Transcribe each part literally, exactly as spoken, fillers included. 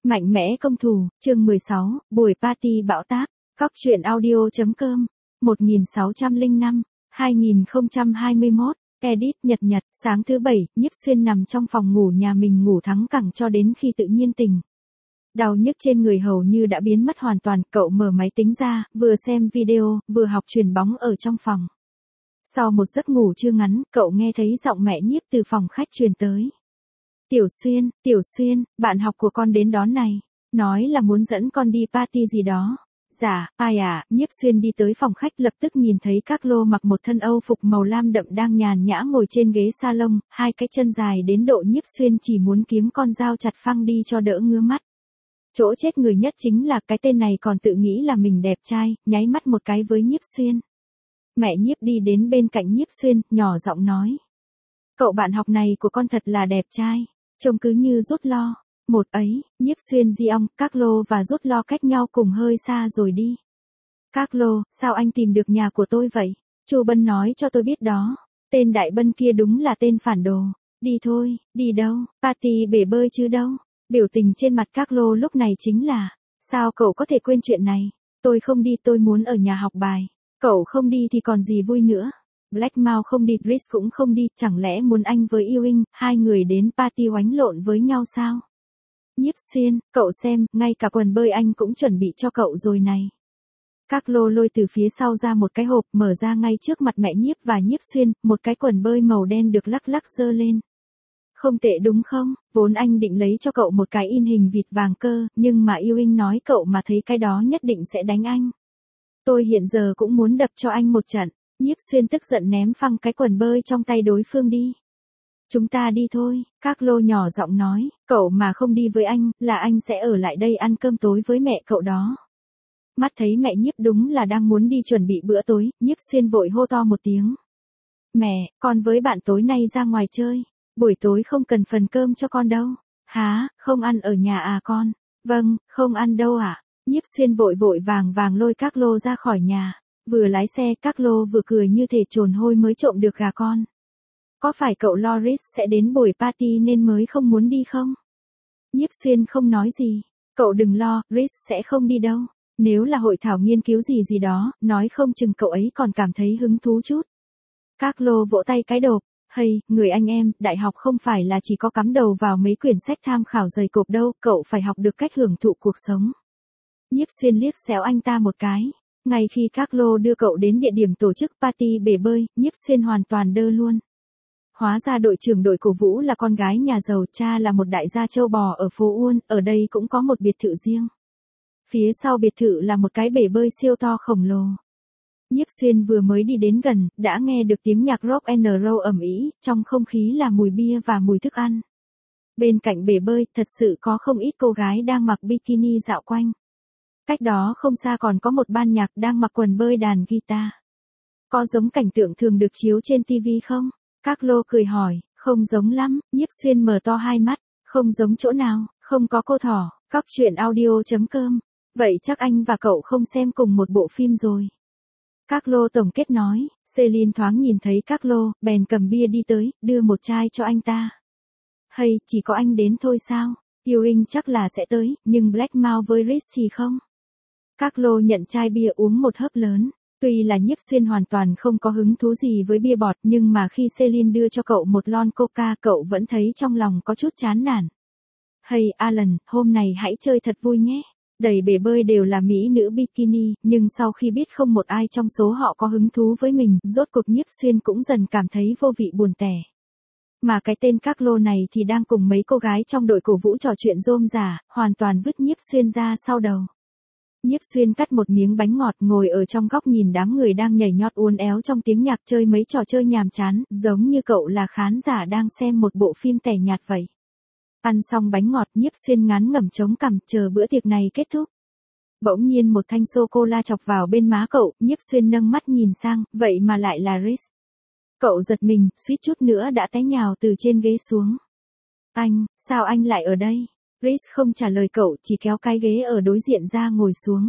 Mạnh mẽ công thủ, chương mười sáu, buổi party bão táp, Cóc truyện audio.com, một nghìn sáu trăm lẻ năm, hai nghìn không trăm hai mươi mốt, edit nhật nhật, sáng thứ bảy, Nhiếp Xuyên nằm trong phòng ngủ nhà mình ngủ thắng cẳng cho đến khi tự nhiên tỉnh. Đau nhức trên người hầu như đã biến mất hoàn toàn, cậu mở máy tính ra, vừa xem video, vừa học chuyền bóng ở trong phòng. Sau một giấc ngủ trưa ngắn, cậu nghe thấy giọng mẹ Nhiếp từ phòng khách truyền tới. Tiểu Xuyên, Tiểu Xuyên, bạn học của con đến đón này, nói là muốn dẫn con đi party gì đó. Dạ, ai à, Nhiếp Xuyên đi tới phòng khách lập tức nhìn thấy các lô mặc một thân Âu phục màu lam đậm đang nhàn nhã ngồi trên ghế salon, hai cái chân dài đến độ Nhiếp Xuyên chỉ muốn kiếm con dao chặt phăng đi cho đỡ ngứa mắt. Chỗ chết người nhất chính là cái tên này còn tự nghĩ là mình đẹp trai, nháy mắt một cái với Nhiếp Xuyên. Mẹ Nhiếp đi đến bên cạnh Nhiếp Xuyên, nhỏ giọng nói. Cậu bạn học này của con thật là đẹp trai, trông cứ như Rút Lo. Một ấy, Nhiếp Xuyên di ong, Các Lô và Rút Lo cách nhau cùng hơi xa rồi đi. Các Lô, sao anh tìm được nhà của tôi vậy? Chu Bân nói cho tôi biết đó. Tên Đại Bân kia đúng là tên phản đồ. Đi thôi, đi đâu, party bể bơi chứ đâu. Biểu tình trên mặt Các Lô lúc này chính là, sao cậu có thể quên chuyện này? Tôi không đi, tôi muốn ở nhà học bài. Cậu không đi thì còn gì vui nữa. Black Mao không đi, Chris cũng không đi, chẳng lẽ muốn anh với Ewing, hai người đến party oánh lộn với nhau sao? Nhiếp Xuyên, cậu xem, ngay cả quần bơi anh cũng chuẩn bị cho cậu rồi này. Các Lô lôi từ phía sau ra một cái hộp, mở ra ngay trước mặt mẹ Nhiếp và Nhiếp Xuyên, một cái quần bơi màu đen được lắc lắc giơ lên. Không tệ đúng không, vốn anh định lấy cho cậu một cái in hình vịt vàng cơ, nhưng mà Ewing nói cậu mà thấy cái đó nhất định sẽ đánh anh. Tôi hiện giờ cũng muốn đập cho anh một trận. Nhiếp Xuyên tức giận ném phăng cái quần bơi trong tay đối phương đi. Chúng ta đi thôi, Các Lô nhỏ giọng nói, cậu mà không đi với anh, là anh sẽ ở lại đây ăn cơm tối với mẹ cậu đó. Mắt thấy mẹ Nhiếp đúng là đang muốn đi chuẩn bị bữa tối, Nhiếp Xuyên vội hô to một tiếng. Mẹ, con với bạn tối nay ra ngoài chơi, buổi tối không cần phần cơm cho con đâu. Hả, không ăn ở nhà à con? Vâng, không ăn đâu ạ. À? Nhiếp Xuyên vội vội vàng vàng lôi Các Lô ra khỏi nhà. Vừa lái xe, Các Lô vừa cười như thể trồn hôi mới trộm được gà con. Có phải cậu lo Rhys sẽ đến buổi party nên mới không muốn đi không? Nhiếp Xuyên không nói gì. Cậu đừng lo, Rhys sẽ không đi đâu. Nếu là hội thảo nghiên cứu gì gì đó, nói không chừng cậu ấy còn cảm thấy hứng thú chút. Các Lô vỗ tay cái đột. Hay, người anh em, đại học không phải là chỉ có cắm đầu vào mấy quyển sách tham khảo dày cộp đâu, cậu phải học được cách hưởng thụ cuộc sống. Nhiếp Xuyên liếc xéo anh ta một cái. Ngay khi Các Lô đưa cậu đến địa điểm tổ chức party bể bơi, Nhiếp Xuyên hoàn toàn đơ luôn. Hóa ra đội trưởng đội cổ vũ là con gái nhà giàu, cha là một đại gia châu bò ở phố Uôn, ở đây cũng có một biệt thự riêng. Phía sau biệt thự là một cái bể bơi siêu to khổng lồ. Nhiếp Xuyên vừa mới đi đến gần, đã nghe được tiếng nhạc rock and roll ầm ĩ, trong không khí là mùi bia và mùi thức ăn. Bên cạnh bể bơi, thật sự có không ít cô gái đang mặc bikini dạo quanh. Cách đó không xa còn có một ban nhạc đang mặc quần bơi đàn guitar. Có giống cảnh tượng thường được chiếu trên ti vi không? Các Lô cười hỏi, không giống lắm, Nhiếp Xuyên mở to hai mắt, không giống chỗ nào, không có cô thỏ, Cóc truyện audio.com. Vậy chắc anh và cậu không xem cùng một bộ phim rồi. Các Lô tổng kết nói, Celine thoáng nhìn thấy Các Lô, bèn cầm bia đi tới, đưa một chai cho anh ta. Hay, chỉ có anh đến thôi sao? Ewing chắc là sẽ tới, nhưng Black Mao với Rhys thì không. Các Lô nhận chai bia uống một hớp lớn. Tuy là Nhiếp Xuyên hoàn toàn không có hứng thú gì với bia bọt, nhưng mà khi Celine đưa cho cậu một lon coca, cậu vẫn thấy trong lòng có chút chán nản. Hey Alan, hôm nay hãy chơi thật vui nhé. Đầy bể bơi đều là mỹ nữ bikini, nhưng sau khi biết không một ai trong số họ có hứng thú với mình, rốt cuộc Nhiếp Xuyên cũng dần cảm thấy vô vị buồn tẻ. Mà cái tên Các Lô này thì đang cùng mấy cô gái trong đội cổ vũ trò chuyện rôm rả, hoàn toàn vứt Nhiếp Xuyên ra sau đầu. Nhiếp Xuyên cắt một miếng bánh ngọt, ngồi ở trong góc nhìn đám người đang nhảy nhót uốn éo trong tiếng nhạc, chơi mấy trò chơi nhàm chán, giống như cậu là khán giả đang xem một bộ phim tẻ nhạt vậy. Ăn xong bánh ngọt, Nhiếp Xuyên ngán ngẩm chống cằm, chờ bữa tiệc này kết thúc. Bỗng nhiên một thanh sô-cô-la chọc vào bên má cậu, Nhiếp Xuyên nâng mắt nhìn sang, vậy mà lại là Rhys. Cậu giật mình, suýt chút nữa đã té nhào từ trên ghế xuống. Anh, sao anh lại ở đây? Rhys không trả lời cậu, chỉ kéo cái ghế ở đối diện ra ngồi xuống.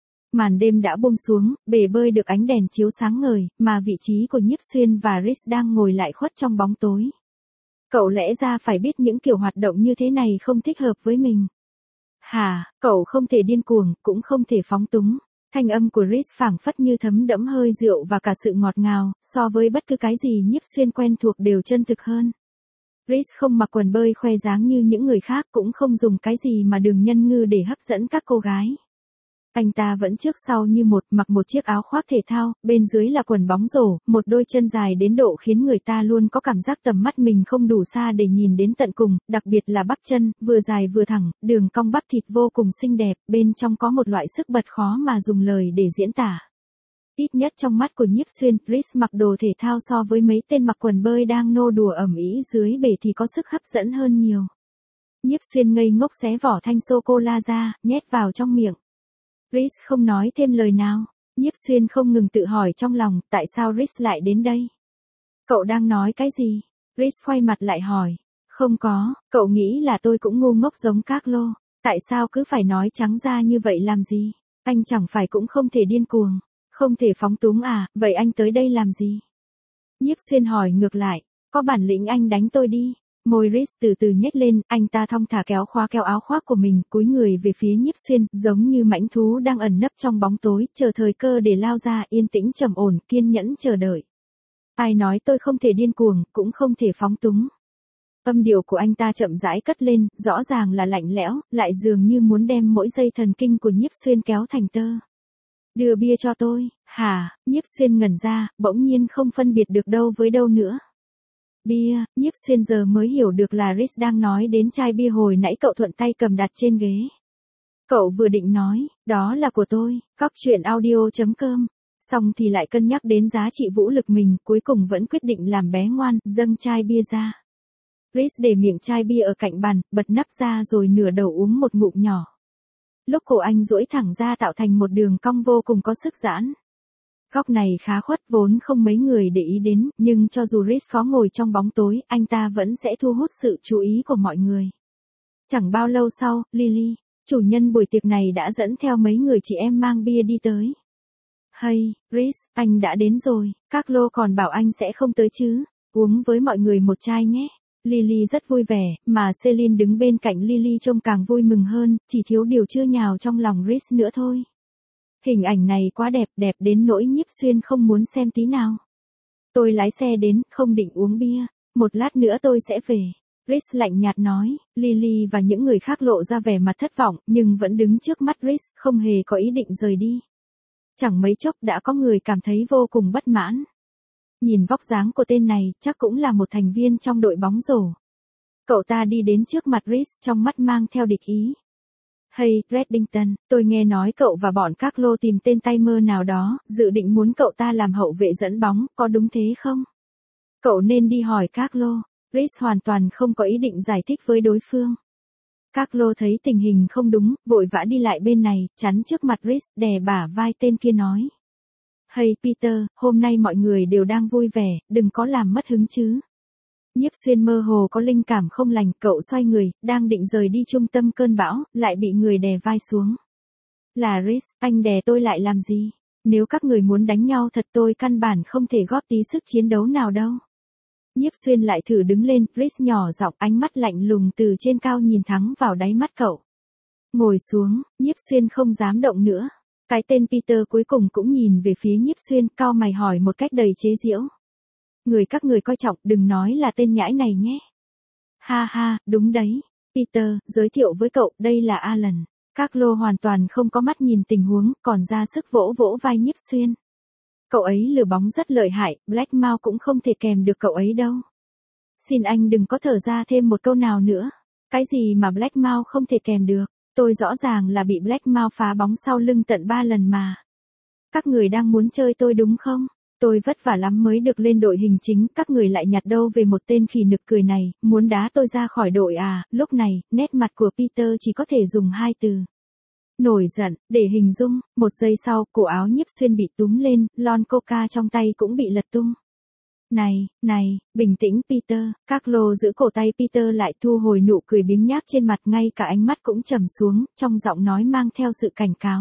Màn đêm đã buông xuống, bể bơi được ánh đèn chiếu sáng ngời, mà vị trí của Nhiếp Xuyên và Rhys đang ngồi lại khuất trong bóng tối. Cậu lẽ ra phải biết những kiểu hoạt động như thế này không thích hợp với mình. Hả, cậu không thể điên cuồng, cũng không thể phóng túng. Thanh âm của Rhys phảng phất như thấm đẫm hơi rượu và cả sự ngọt ngào, so với bất cứ cái gì Nhiếp Xuyên quen thuộc đều chân thực hơn. Rhys không mặc quần bơi khoe dáng như những người khác, cũng không dùng cái gì mà đường nhân ngư để hấp dẫn các cô gái. Anh ta vẫn trước sau như một, mặc một chiếc áo khoác thể thao, bên dưới là quần bóng rổ, một đôi chân dài đến độ khiến người ta luôn có cảm giác tầm mắt mình không đủ xa để nhìn đến tận cùng, đặc biệt là bắp chân, vừa dài vừa thẳng, đường cong bắp thịt vô cùng xinh đẹp, bên trong có một loại sức bật khó mà dùng lời để diễn tả. Ít nhất trong mắt của Nhiếp Xuyên, Rhys mặc đồ thể thao so với mấy tên mặc quần bơi đang nô đùa ầm ĩ dưới bể thì có sức hấp dẫn hơn nhiều. Nhiếp Xuyên ngây ngốc xé vỏ thanh sô-cô-la ra, nhét vào trong miệng. Rhys không nói thêm lời nào. Nhiếp Xuyên không ngừng tự hỏi trong lòng, tại sao Rhys lại đến đây? Cậu đang nói cái gì? Rhys quay mặt lại hỏi. Không có, cậu nghĩ là tôi cũng ngu ngốc giống Carlo. Tại sao cứ phải nói trắng ra như vậy làm gì? Anh chẳng phải cũng không thể điên cuồng, không thể phóng túng à, vậy anh tới đây làm gì? Nhiếp Xuyên hỏi ngược lại, có bản lĩnh anh đánh tôi đi. Môi Rhys từ từ nhếch lên, anh ta thong thả kéo khóa kéo áo khoác của mình, cúi người về phía Nhiếp Xuyên, giống như mãnh thú đang ẩn nấp trong bóng tối, chờ thời cơ để lao ra, yên tĩnh trầm ổn, kiên nhẫn chờ đợi. Ai nói tôi không thể điên cuồng, cũng không thể phóng túng. Âm điệu của anh ta chậm rãi cất lên, rõ ràng là lạnh lẽo, lại dường như muốn đem mỗi dây thần kinh của Nhiếp Xuyên kéo thành tơ. Đưa bia cho tôi. Hả? Nhiếp Xuyên ngẩn ra, bỗng nhiên không phân biệt được đâu với đâu nữa. Bia, Nhiếp Xuyên giờ mới hiểu được là Rhys đang nói đến chai bia hồi nãy cậu thuận tay cầm đặt trên ghế. Cậu vừa định nói, đó là của tôi, cóc truyện audio chấm com. Xong thì lại cân nhắc đến giá trị vũ lực mình, cuối cùng vẫn quyết định làm bé ngoan, dâng chai bia ra. Rhys để miệng chai bia ở cạnh bàn, bật nắp ra rồi nửa đầu uống một ngụm nhỏ. Lúc cổ anh duỗi thẳng ra tạo thành một đường cong vô cùng có sức giãn. Góc này khá khuất vốn không mấy người để ý đến, nhưng cho dù Rhys khó ngồi trong bóng tối, anh ta vẫn sẽ thu hút sự chú ý của mọi người. Chẳng bao lâu sau, Lily, chủ nhân buổi tiệc này đã dẫn theo mấy người chị em mang bia đi tới. Hey, Rhys, anh đã đến rồi, Carlo còn bảo anh sẽ không tới chứ, uống với mọi người một chai nhé. Lily rất vui vẻ, mà Celine đứng bên cạnh Lily trông càng vui mừng hơn, chỉ thiếu điều chưa nhào trong lòng Rhys nữa thôi. Hình ảnh này quá đẹp, đẹp đến nỗi Nhiếp Xuyên không muốn xem tí nào. Tôi lái xe đến, không định uống bia, một lát nữa tôi sẽ về. Rhys lạnh nhạt nói, Lily và những người khác lộ ra vẻ mặt thất vọng, nhưng vẫn đứng trước mắt Rhys, không hề có ý định rời đi. Chẳng mấy chốc đã có người cảm thấy vô cùng bất mãn. Nhìn vóc dáng của tên này, chắc cũng là một thành viên trong đội bóng rổ. Cậu ta đi đến trước mặt Rhys, trong mắt mang theo địch ý. Hey, Reddington, tôi nghe nói cậu và bọn Carlo tìm tên tay mơ nào đó, dự định muốn cậu ta làm hậu vệ dẫn bóng, có đúng thế không? Cậu nên đi hỏi Carlo. Rhys hoàn toàn không có ý định giải thích với đối phương. Carlo thấy tình hình không đúng, vội vã đi lại bên này, chắn trước mặt Rhys, đè bả vai tên kia nói. Hey Peter, hôm nay mọi người đều đang vui vẻ, đừng có làm mất hứng chứ. Nhiếp Xuyên mơ hồ có linh cảm không lành, cậu xoay người, đang định rời đi trung tâm cơn bão, lại bị người đè vai xuống. Là Rhys, anh đè tôi lại làm gì? Nếu các người muốn đánh nhau thật tôi căn bản không thể góp tí sức chiến đấu nào đâu. Nhiếp Xuyên lại thử đứng lên, Rhys nhỏ giọng, ánh mắt lạnh lùng từ trên cao nhìn thẳng vào đáy mắt cậu. Ngồi xuống, Nhiếp Xuyên không dám động nữa. Cái tên Peter cuối cùng cũng nhìn về phía Nhiếp Xuyên, cau mày hỏi một cách đầy chế giễu. Người các người coi trọng, đừng nói là tên nhãi này nhé. Ha ha, đúng đấy. Peter, giới thiệu với cậu, đây là Alan. Carlo hoàn toàn không có mắt nhìn tình huống, còn ra sức vỗ vỗ vai Nhiếp Xuyên. Cậu ấy lừa bóng rất lợi hại, Blackmouth cũng không thể kèm được cậu ấy đâu. Xin anh đừng có thở ra thêm một câu nào nữa. Cái gì mà Blackmouth không thể kèm được, tôi rõ ràng là bị Blackmouth phá bóng sau lưng tận ba lần mà. Các người đang muốn chơi tôi đúng không? Tôi vất vả lắm mới được lên đội hình chính, các người lại nhặt đâu về một tên khỉ nực cười này, muốn đá tôi ra khỏi đội à? Lúc này, nét mặt của Peter chỉ có thể dùng hai từ. Nổi giận, để hình dung, một giây sau, cổ áo Nhiếp Xuyên bị túm lên, lon coca trong tay cũng bị lật tung. Này, này, bình tĩnh Peter, Carlo giữ cổ tay Peter lại, thu hồi nụ cười biếng nhác trên mặt, ngay cả ánh mắt cũng trầm xuống, trong giọng nói mang theo sự cảnh cáo.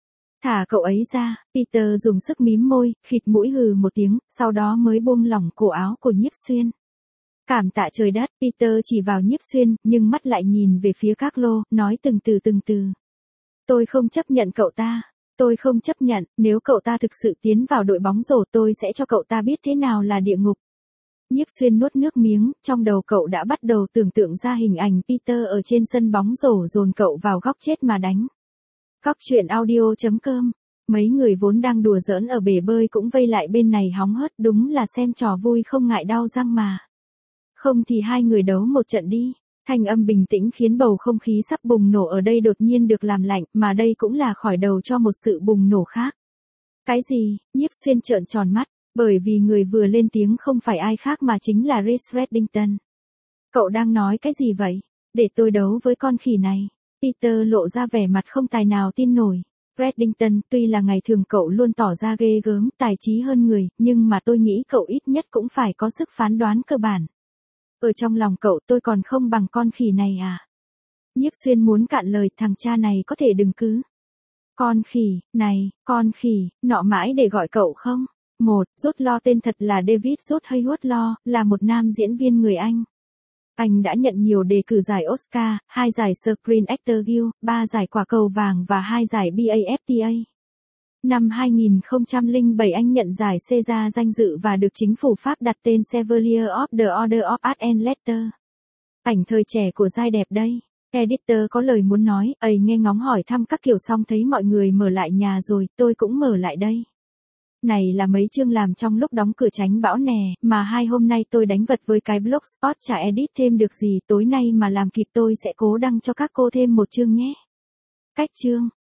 Thả cậu ấy ra, Peter dùng sức mím môi, khịt mũi hừ một tiếng, sau đó mới buông lỏng cổ áo của Nhiếp Xuyên. Cảm tạ trời đất, Peter chỉ vào Nhiếp Xuyên, nhưng mắt lại nhìn về phía Carlo, nói từng từ từng từ. Tôi không chấp nhận cậu ta. Tôi không chấp nhận, nếu cậu ta thực sự tiến vào đội bóng rổ tôi sẽ cho cậu ta biết thế nào là địa ngục. Nhiếp Xuyên nuốt nước miếng, trong đầu cậu đã bắt đầu tưởng tượng ra hình ảnh Peter ở trên sân bóng rổ dồn cậu vào góc chết mà đánh. Góc truyện audio chấm com. Mấy người vốn đang đùa giỡn ở bể bơi cũng vây lại bên này hóng hớt, đúng là xem trò vui không ngại đau răng mà. Không thì hai người đấu một trận đi. Thanh âm bình tĩnh khiến bầu không khí sắp bùng nổ ở đây đột nhiên được làm lạnh, mà đây cũng là khởi đầu cho một sự bùng nổ khác. Cái gì? Nhiếp Xuyên trợn tròn mắt, bởi vì người vừa lên tiếng không phải ai khác mà chính là Chris Reddington. Cậu đang nói cái gì vậy? Để tôi đấu với con khỉ này. Peter lộ ra vẻ mặt không tài nào tin nổi. Reddington, tuy là ngày thường cậu luôn tỏ ra ghê gớm, tài trí hơn người, nhưng mà tôi nghĩ cậu ít nhất cũng phải có sức phán đoán cơ bản. Ở trong lòng cậu tôi còn không bằng con khỉ này à? Nhiếp Xuyên muốn cạn lời, thằng cha này có thể đừng cứ. Con khỉ, này, con khỉ, nọ mãi để gọi cậu không? Một, Jude Law tên thật là David Jude Haywood Law, là một nam diễn viên người Anh. Anh đã nhận nhiều đề cử giải Oscar, hai giải Screen Actor Guild, ba giải quả cầu vàng và hai giải bê a ép tê a. Năm hai nghìn không trăm lẻ bảy anh nhận giải César danh dự và được chính phủ Pháp đặt tên Chevalier of the Order of Art and Letters. Ảnh thời trẻ của giai đẹp đây. Editor có lời muốn nói, ấy nghe ngóng hỏi thăm các kiểu xong thấy mọi người mở lại nhà rồi, tôi cũng mở lại đây. Này là mấy chương làm trong lúc đóng cửa tránh bão nè, mà hai hôm nay tôi đánh vật với cái blogspot chả edit thêm được gì, tối nay mà làm kịp tôi sẽ cố đăng cho các cô thêm một chương nhé. Cách chương